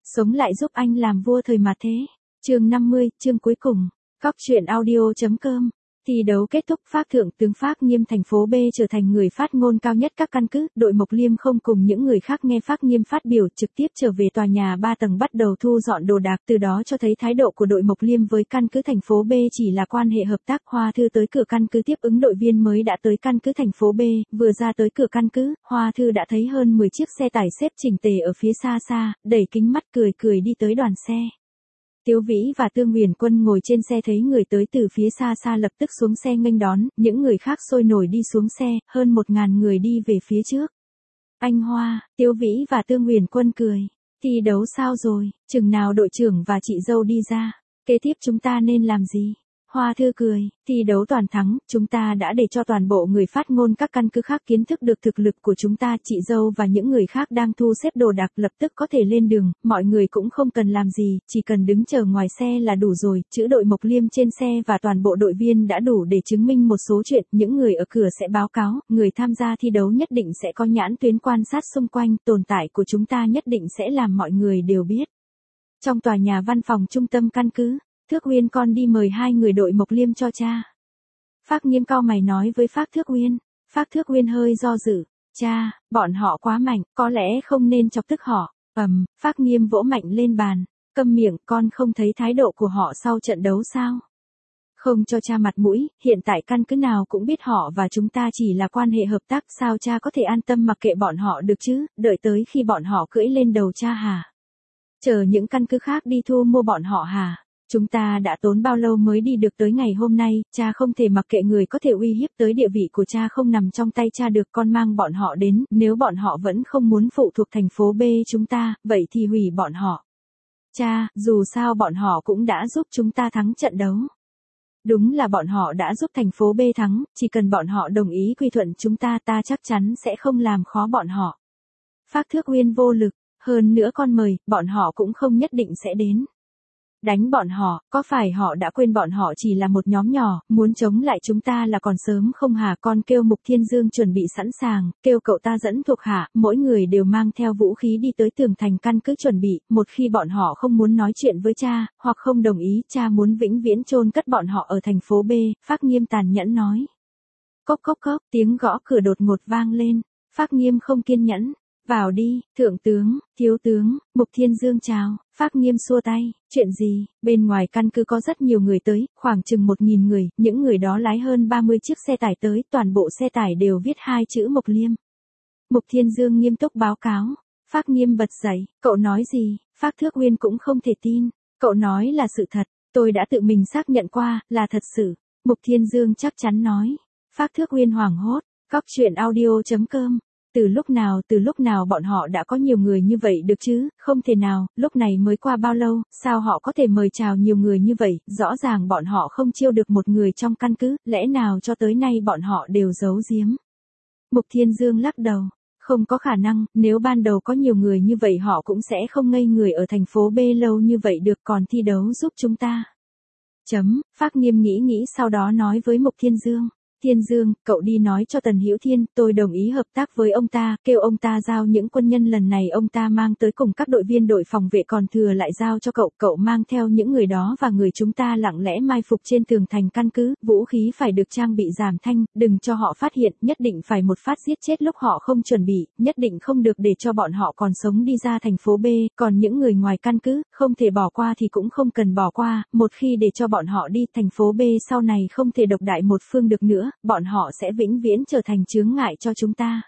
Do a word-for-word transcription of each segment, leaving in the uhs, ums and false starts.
Sống lại giúp anh làm vua thời mà thế. Chương năm mươi, chương cuối cùng. Cóc truyện audio.com. Thi đấu kết thúc, Phác Thượng tướng Phác Nghiêm thành phố B trở thành người phát ngôn cao nhất các căn cứ, đội Mộc Liêm không cùng những người khác nghe Phác Nghiêm phát biểu, trực tiếp trở về tòa nhà ba tầng bắt đầu thu dọn đồ đạc, từ đó cho thấy thái độ của đội Mộc Liêm với căn cứ thành phố B chỉ là quan hệ hợp tác. Hoa Thư tới cửa căn cứ tiếp ứng đội viên mới đã tới căn cứ thành phố B, vừa ra tới cửa căn cứ, Hoa Thư đã thấy hơn mười chiếc xe tải xếp chỉnh tề ở phía xa xa, đẩy kính mắt cười cười đi tới đoàn xe. Tiếu Vĩ và Tương Huyền Quân ngồi trên xe thấy người tới từ phía xa xa lập tức xuống xe nghênh đón, những người khác sôi nổi đi xuống xe, hơn một ngàn người đi về phía trước. Anh Hoa, Tiếu Vĩ và Tương Huyền Quân cười. Thi đấu sao rồi, chừng nào đội trưởng và chị dâu đi ra, kế tiếp chúng ta nên làm gì? Hoa Thư cười, thi đấu toàn thắng, chúng ta đã để cho toàn bộ người phát ngôn các căn cứ khác kiến thức được thực lực của chúng ta. Chị dâu và những người khác đang thu xếp đồ đạc lập tức có thể lên đường, mọi người cũng không cần làm gì, chỉ cần đứng chờ ngoài xe là đủ rồi. Chữ đội Mộc Liêm trên xe và toàn bộ đội viên đã đủ để chứng minh một số chuyện, những người ở cửa sẽ báo cáo, người tham gia thi đấu nhất định sẽ có nhãn tuyến quan sát xung quanh, tồn tại của chúng ta nhất định sẽ làm mọi người đều biết. Trong tòa nhà văn phòng trung tâm căn cứ, Thước Uyên con đi mời hai người đội Mộc Liêm cho cha. Phác Nghiêm cau mày nói với Phác Thước Uyên. Phác Thước Uyên hơi do dự. Cha, bọn họ quá mạnh, có lẽ không nên chọc tức họ. Ầm, Phác Nghiêm vỗ mạnh lên bàn. Câm miệng, con không thấy thái độ của họ sau trận đấu sao? Không cho cha mặt mũi, hiện tại căn cứ nào cũng biết họ và chúng ta chỉ là quan hệ hợp tác, sao cha có thể an tâm mặc kệ bọn họ được chứ, đợi tới khi bọn họ cưỡi lên đầu cha hả? Chờ những căn cứ khác đi thu mua bọn họ hả? Chúng ta đã tốn bao lâu mới đi được tới ngày hôm nay, cha không thể mặc kệ người có thể uy hiếp tới địa vị của cha không nằm trong tay cha được. Con mang bọn họ đến, nếu bọn họ vẫn không muốn phụ thuộc thành phố B chúng ta, vậy thì hủy bọn họ. Cha, dù sao bọn họ cũng đã giúp chúng ta thắng trận đấu. Đúng là bọn họ đã giúp thành phố B thắng, chỉ cần bọn họ đồng ý quy thuận chúng ta, ta chắc chắn sẽ không làm khó bọn họ. Phác Thước Uyên vô lực, hơn nữa con mời, bọn họ cũng không nhất định sẽ đến. Đánh bọn họ, có phải họ đã quên bọn họ chỉ là một nhóm nhỏ, muốn chống lại chúng ta là còn sớm không hả? Con kêu Mục Thiên Dương chuẩn bị sẵn sàng, kêu cậu ta dẫn thuộc hạ, mỗi người đều mang theo vũ khí đi tới tường thành căn cứ chuẩn bị, một khi bọn họ không muốn nói chuyện với cha, hoặc không đồng ý, cha muốn vĩnh viễn chôn cất bọn họ ở thành phố B, Phác Nghiêm tàn nhẫn nói. Cốc cốc cốc, tiếng gõ cửa đột ngột vang lên, Phác Nghiêm không kiên nhẫn. Vào đi, thượng tướng, thiếu tướng, Mục Thiên Dương chào. Phác Nghiêm xua tay, chuyện gì? Bên ngoài căn cứ có rất nhiều người tới, khoảng chừng một nghìn người, những người đó lái hơn ba mươi chiếc xe tải tới, toàn bộ xe tải đều viết hai chữ Mộc Liêm. Mục Thiên Dương nghiêm túc báo cáo. Phác Nghiêm bật dậy, cậu nói gì? Phác Thước Uyên cũng không thể tin. Cậu nói là sự thật, tôi đã tự mình xác nhận qua, là thật sự. Mục Thiên Dương chắc chắn nói. Phác Thước Uyên hoảng hốt, cóc truyện audio.com. Từ lúc nào, từ lúc nào bọn họ đã có nhiều người như vậy được chứ, không thể nào, lúc này mới qua bao lâu, sao họ có thể mời chào nhiều người như vậy, rõ ràng bọn họ không chiêu được một người trong căn cứ, lẽ nào cho tới nay bọn họ đều giấu giếm. Mục Thiên Dương lắc đầu, không có khả năng, nếu ban đầu có nhiều người như vậy họ cũng sẽ không ngây người ở thành phố B lâu như vậy được, còn thi đấu giúp chúng ta. Chấm, Phác Nghiêm nghĩ nghĩ sau đó nói với Mục Thiên Dương. Thiên Dương, cậu đi nói cho Tần Hữu Thiên, tôi đồng ý hợp tác với ông ta, kêu ông ta giao những quân nhân lần này ông ta mang tới cùng các đội viên đội phòng vệ còn thừa lại giao cho cậu, cậu mang theo những người đó và người chúng ta lặng lẽ mai phục trên tường thành căn cứ, vũ khí phải được trang bị giảm thanh, đừng cho họ phát hiện, nhất định phải một phát giết chết lúc họ không chuẩn bị, nhất định không được để cho bọn họ còn sống đi ra thành phố B, còn những người ngoài căn cứ, không thể bỏ qua thì cũng không cần bỏ qua, một khi để cho bọn họ đi, thành phố B sau này không thể độc đại một phương được nữa. Bọn họ sẽ vĩnh viễn trở thành chướng ngại cho chúng ta.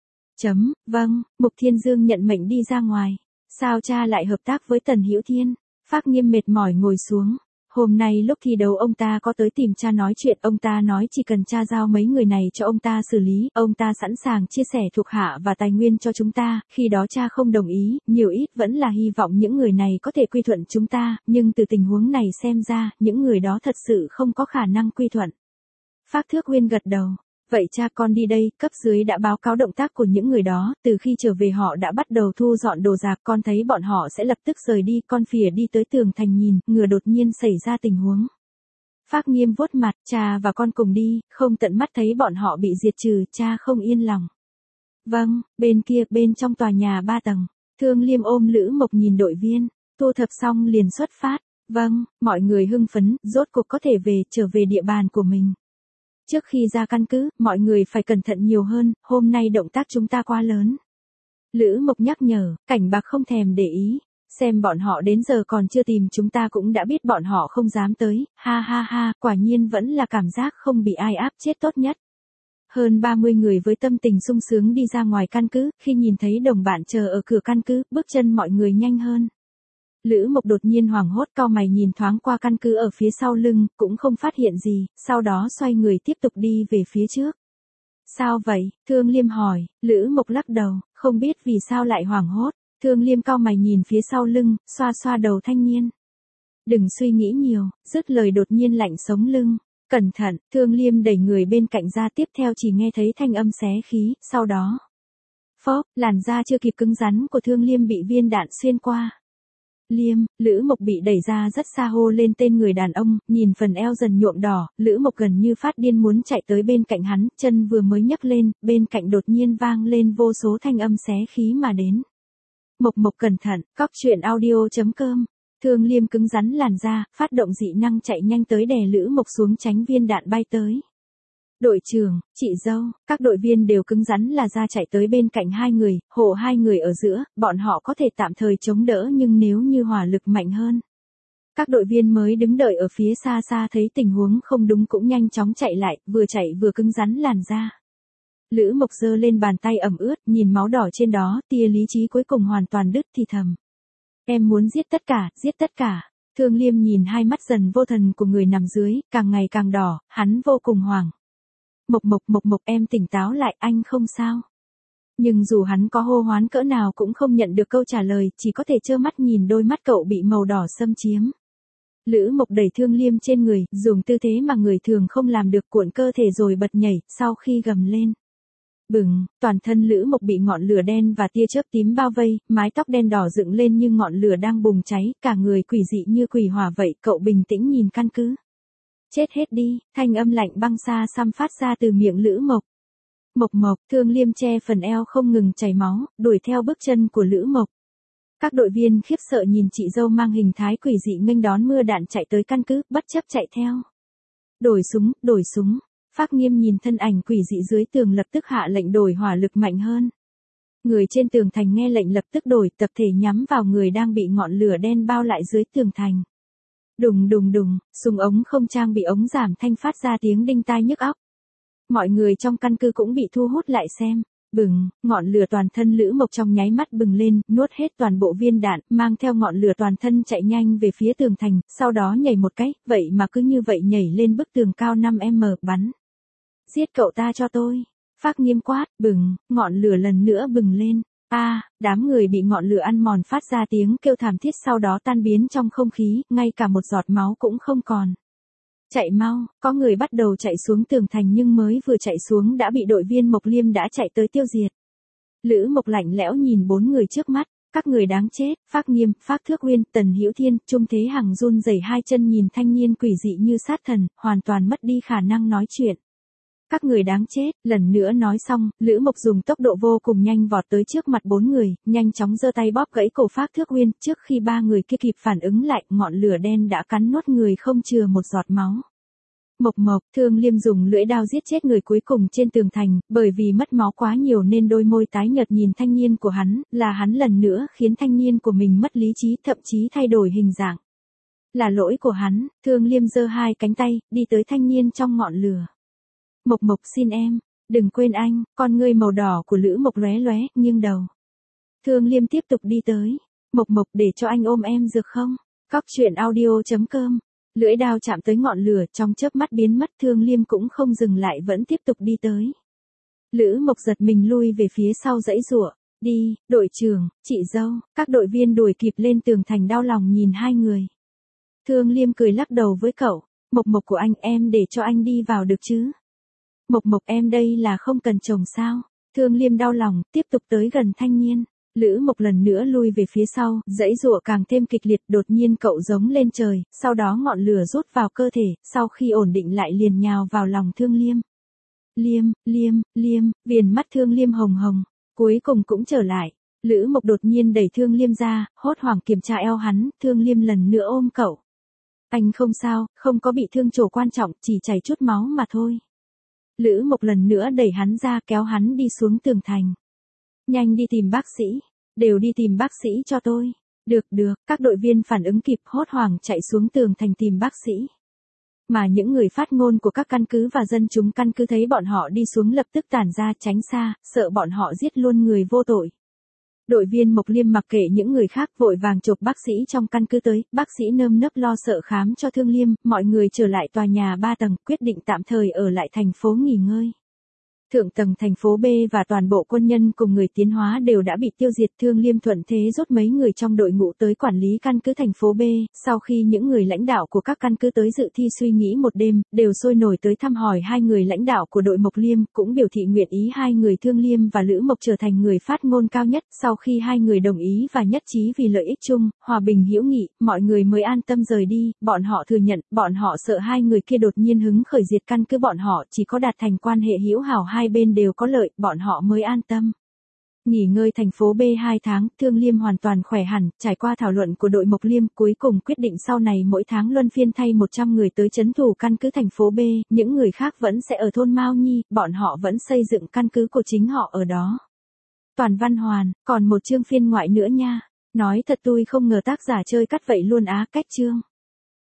Chấm, vâng, Mục Thiên Dương nhận mệnh đi ra ngoài. Sao cha lại hợp tác với Tần Hữu Thiên? Phác Nghiêm mệt mỏi ngồi xuống. Hôm nay lúc thi đấu ông ta có tới tìm cha nói chuyện, ông ta nói chỉ cần cha giao mấy người này cho ông ta xử lý, ông ta sẵn sàng chia sẻ thuộc hạ và tài nguyên cho chúng ta, khi đó cha không đồng ý, nhiều ít vẫn là hy vọng những người này có thể quy thuận chúng ta, nhưng từ tình huống này xem ra, những người đó thật sự không có khả năng quy thuận. Phác Thước Uyên gật đầu. Vậy cha con đi đây, cấp dưới đã báo cáo động tác của những người đó, từ khi trở về họ đã bắt đầu thu dọn đồ đạc, con thấy bọn họ sẽ lập tức rời đi, con phìa đi tới tường thành nhìn, ngừa đột nhiên xảy ra tình huống. Phác Nghiêm vuốt mặt, cha và con cùng đi, không tận mắt thấy bọn họ bị diệt trừ, cha không yên lòng. Vâng, bên kia, bên trong tòa nhà ba tầng. Thương Liêm ôm Lữ Mộc nhìn đội viên, thu thập xong liền xuất phát. Vâng, mọi người hưng phấn, rốt cuộc có thể về, trở về địa bàn của mình. Trước khi ra căn cứ, mọi người phải cẩn thận nhiều hơn, hôm nay động tác chúng ta quá lớn. Lữ Mộc nhắc nhở, Cảnh Bạc không thèm để ý, xem bọn họ đến giờ còn chưa tìm chúng ta cũng đã biết bọn họ không dám tới, ha ha ha, quả nhiên vẫn là cảm giác không bị ai áp chết tốt nhất. Hơn ba mươi người với tâm tình sung sướng đi ra ngoài căn cứ, khi nhìn thấy đồng bạn chờ ở cửa căn cứ, bước chân mọi người nhanh hơn. Lữ Mộc đột nhiên hoảng hốt cau mày nhìn thoáng qua căn cứ ở phía sau lưng, cũng không phát hiện gì, sau đó xoay người tiếp tục đi về phía trước. Sao vậy? Thương Liêm hỏi, Lữ Mộc lắc đầu, không biết vì sao lại hoảng hốt. Thương Liêm cau mày nhìn phía sau lưng, xoa xoa đầu thanh niên. Đừng suy nghĩ nhiều, dứt lời đột nhiên lạnh sống lưng. Cẩn thận, Thương Liêm đẩy người bên cạnh ra tiếp theo chỉ nghe thấy thanh âm xé khí, sau đó. Phốc, làn da chưa kịp cứng rắn của Thương Liêm bị viên đạn xuyên qua. Liêm, Lữ Mộc bị đẩy ra rất xa hô lên tên người đàn ông, nhìn phần eo dần nhuộm đỏ, Lữ Mộc gần như phát điên muốn chạy tới bên cạnh hắn, chân vừa mới nhấc lên, bên cạnh đột nhiên vang lên vô số thanh âm xé khí mà đến. Mộc Mộc cẩn thận, cóc truyện audio chấm com. Thương Liêm cứng rắn làn da, phát động dị năng chạy nhanh tới đè Lữ Mộc xuống tránh viên đạn bay tới. Đội trưởng, chị dâu, các đội viên đều cứng rắn là ra chạy tới bên cạnh hai người, hộ hai người ở giữa, bọn họ có thể tạm thời chống đỡ nhưng nếu như hỏa lực mạnh hơn. Các đội viên mới đứng đợi ở phía xa xa thấy tình huống không đúng cũng nhanh chóng chạy lại, vừa chạy vừa cứng rắn làn da. Lữ Mộc giơ lên bàn tay ẩm ướt, nhìn máu đỏ trên đó, tia lý trí cuối cùng hoàn toàn đứt thì thầm. Em muốn giết tất cả, giết tất cả. Thương Liêm nhìn hai mắt dần vô thần của người nằm dưới, càng ngày càng đỏ, hắn vô cùng hoảng. Mộc Mộc Mộc Mộc em tỉnh táo lại, anh không sao. Nhưng dù hắn có hô hoán cỡ nào cũng không nhận được câu trả lời, chỉ có thể trơ mắt nhìn đôi mắt cậu bị màu đỏ xâm chiếm. Lữ Mộc đẩy Thương Liêm trên người, dùng tư thế mà người thường không làm được, cuộn cơ thể rồi bật nhảy, sau khi gầm lên. Bừng, toàn thân Lữ Mộc bị ngọn lửa đen và tia chớp tím bao vây, mái tóc đen đỏ dựng lên như ngọn lửa đang bùng cháy, cả người quỷ dị như quỷ hỏa vậy, cậu bình tĩnh nhìn căn cứ. Chết hết đi, thanh âm lạnh băng xa xăm phát ra từ miệng Lữ Mộc. Mộc Mộc, Thương Liêm che phần eo không ngừng chảy máu, đuổi theo bước chân của Lữ Mộc. Các đội viên khiếp sợ nhìn chị dâu mang hình thái quỷ dị nghênh đón mưa đạn chạy tới căn cứ, bất chấp chạy theo. Đổi súng, đổi súng. Phác Nghiêm nhìn thân ảnh quỷ dị dưới tường lập tức hạ lệnh đổi hỏa lực mạnh hơn. Người trên tường thành nghe lệnh lập tức đổi, tập thể nhắm vào người đang bị ngọn lửa đen bao lại dưới tường thành. Đùng đùng đùng, súng ống không trang bị ống giảm thanh phát ra tiếng đinh tai nhức óc. Mọi người trong căn cứ cũng bị thu hút lại xem. Bừng, ngọn lửa toàn thân Lữ Mộc trong nháy mắt bừng lên, nuốt hết toàn bộ viên đạn, mang theo ngọn lửa toàn thân chạy nhanh về phía tường thành, sau đó nhảy một cái, vậy mà cứ như vậy nhảy lên bức tường cao năm mét bắn. Giết cậu ta cho tôi. Phác Nghiêm quát, bừng, ngọn lửa lần nữa bừng lên. A, à, đám người bị ngọn lửa ăn mòn phát ra tiếng kêu thảm thiết sau đó tan biến trong không khí, ngay cả một giọt máu cũng không còn. Chạy mau, có người bắt đầu chạy xuống tường thành nhưng mới vừa chạy xuống đã bị đội viên Mộc Liêm đã chạy tới tiêu diệt. Lữ Mộc lạnh lẽo nhìn bốn người trước mắt, các người đáng chết, Phác Nghiêm, Phác Thước Uyên, Tần Hữu Thiên, Trung Thế Hằng run rẩy hai chân nhìn thanh niên quỷ dị như sát thần, hoàn toàn mất đi khả năng nói chuyện. Các người đáng chết, lần nữa nói xong, Lữ Mộc dùng tốc độ vô cùng nhanh vọt tới trước mặt bốn người, nhanh chóng giơ tay bóp gãy cổ Phác Thước Uyên, trước khi ba người kia kịp phản ứng lại, ngọn lửa đen đã cắn nuốt người không chừa một giọt máu. Mộc Mộc, Thương Liêm dùng lưỡi đao giết chết người cuối cùng trên tường thành, bởi vì mất máu quá nhiều nên đôi môi tái nhợt nhìn thanh niên của hắn, là hắn lần nữa khiến thanh niên của mình mất lý trí, thậm chí thay đổi hình dạng. Là lỗi của hắn, Thương Liêm giơ hai cánh tay, đi tới thanh niên trong ngọn lửa. Mộc Mộc xin em, đừng quên anh, con ngươi màu đỏ của Lữ Mộc lóe lóe, nghiêng đầu. Thương Liêm tiếp tục đi tới. Mộc Mộc để cho anh ôm em được không? Cóc truyện audio chấm com. Lưỡi đao chạm tới ngọn lửa trong chớp mắt biến mất, Thương Liêm cũng không dừng lại vẫn tiếp tục đi tới. Lữ Mộc giật mình lui về phía sau dãy giụa. Đi, đội trưởng, chị dâu, các đội viên đuổi kịp lên tường thành đau lòng nhìn hai người. Thương Liêm cười lắc đầu với cậu. Mộc Mộc của anh em để cho anh đi vào được chứ? Mộc Mộc em đây là không cần chồng sao? Thương Liêm đau lòng, tiếp tục tới gần thanh niên. Lữ Mộc lần nữa lui về phía sau, dãy giụa càng thêm kịch liệt, đột nhiên cậu giống lên trời, sau đó ngọn lửa rút vào cơ thể, sau khi ổn định lại liền nhào vào lòng Thương Liêm. Liêm, Liêm, Liêm, viền mắt Thương Liêm hồng hồng, cuối cùng cũng trở lại. Lữ Mộc đột nhiên đẩy Thương Liêm ra, hốt hoảng kiểm tra eo hắn, Thương Liêm lần nữa ôm cậu. Anh không sao, không có bị thương chỗ quan trọng, chỉ chảy chút máu mà thôi. Lữ Mộc lần nữa đẩy hắn ra, kéo hắn đi xuống tường thành. Nhanh đi tìm bác sĩ, đều đi tìm bác sĩ cho tôi. Được được, các đội viên phản ứng kịp hốt hoảng chạy xuống tường thành tìm bác sĩ. Mà những người phát ngôn của các căn cứ và dân chúng căn cứ thấy bọn họ đi xuống lập tức tản ra tránh xa, sợ bọn họ giết luôn người vô tội. Đội viên Mộc Liêm mặc kệ những người khác vội vàng chộp bác sĩ trong căn cứ tới, bác sĩ nơm nớp lo sợ khám cho Thương Liêm, mọi người trở lại tòa nhà ba tầng, quyết định tạm thời ở lại thành phố nghỉ ngơi. Thượng tầng thành phố B và toàn bộ quân nhân cùng người tiến hóa đều đã bị tiêu diệt. Thương Liêm thuận thế rút mấy người trong đội ngũ tới quản lý căn cứ thành phố B, sau khi những người lãnh đạo của các căn cứ tới dự thi suy nghĩ một đêm, đều sôi nổi tới thăm hỏi hai người lãnh đạo của đội Mộc Liêm, cũng biểu thị nguyện ý hai người Thương Liêm và Lữ Mộc trở thành người phát ngôn cao nhất. Sau khi hai người đồng ý và nhất trí vì lợi ích chung, hòa bình hữu nghị, mọi người mới an tâm rời đi. Bọn họ thừa nhận, bọn họ sợ hai người kia đột nhiên hứng khởi diệt căn cứ bọn họ, chỉ có đạt thành quan hệ hữu hảo hai bên đều có lợi, bọn họ mới an tâm. Nghỉ ngơi thành phố B hai tháng, Thương Liêm hoàn toàn khỏe hẳn, trải qua thảo luận của đội Mộc Liêm, cuối cùng quyết định sau này mỗi tháng luân phiên thay một trăm người tới trấn thủ căn cứ thành phố B, những người khác vẫn sẽ ở thôn Mao Nhi, bọn họ vẫn xây dựng căn cứ của chính họ ở đó. Toàn văn hoàn, còn một chương phiên ngoại nữa nha. Nói thật tôi không ngờ tác giả chơi cắt vậy luôn á, cách chương.